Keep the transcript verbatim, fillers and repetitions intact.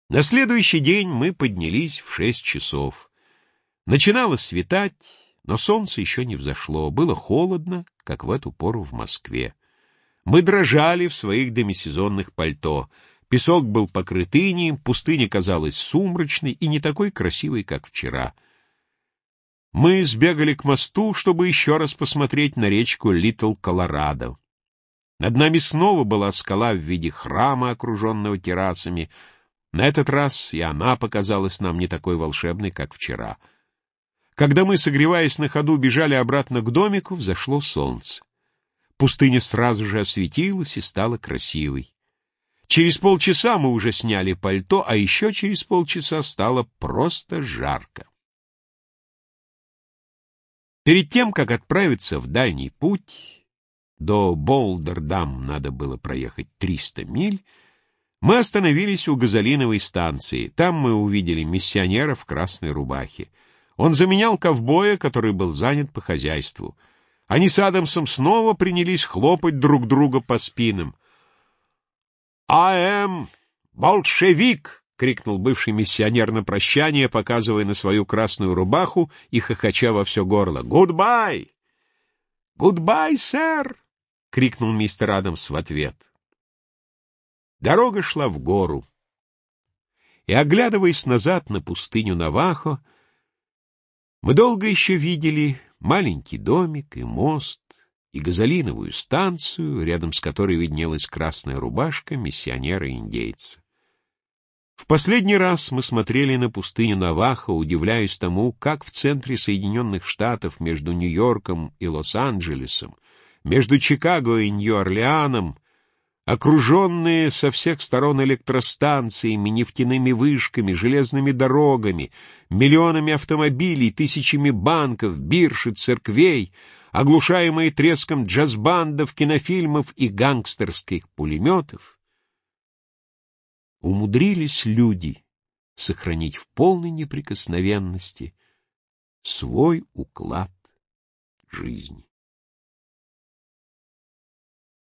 На следующий день мы поднялись в шесть часов. Начинало светать, но солнце еще не взошло. Было холодно, как в эту пору в Москве. Мы дрожали в своих демисезонных пальто. Песок был покрыт инеем, пустыня казалась сумрачной и не такой красивой, как вчера. Мы сбегали к мосту, чтобы еще раз посмотреть на речку Литл Колорадо. Над нами снова была скала в виде храма, окруженного террасами. На этот раз и она показалась нам не такой волшебной, как вчера. Когда мы, согреваясь на ходу, бежали обратно к домику, взошло солнце. Пустыня сразу же осветилась и стала красивой. Через полчаса мы уже сняли пальто, а еще через полчаса стало просто жарко. Перед тем, как отправиться в дальний путь, до Болдердам надо было проехать триста миль, мы остановились у газолиновой станции. Там мы увидели миссионера в красной рубахе. Он заменял ковбоя, который был занят по хозяйству. Они с Адамсом снова принялись хлопать друг друга по спинам. «I am большевик!» — крикнул бывший миссионер на прощание, показывая на свою красную рубаху и хохоча во все горло. «Goodbye!» «Goodbye, сэр!» — крикнул мистер Адамс в ответ. Дорога шла в гору. И, оглядываясь назад на пустыню Навахо, мы долго еще видели маленький домик и мост, и газолиновую станцию, рядом с которой виднелась красная рубашка миссионера-индейца. В последний раз мы смотрели на пустыню Навахо, удивляясь тому, как в центре Соединенных Штатов между Нью-Йорком и Лос-Анджелесом, между Чикаго и Нью-Орлеаном, окруженные со всех сторон электростанциями, нефтяными вышками, железными дорогами, миллионами автомобилей, тысячами банков, бирж и церквей, оглушаемые треском джаз-бандов, кинофильмов и гангстерских пулеметов, умудрились люди сохранить в полной неприкосновенности свой уклад жизни.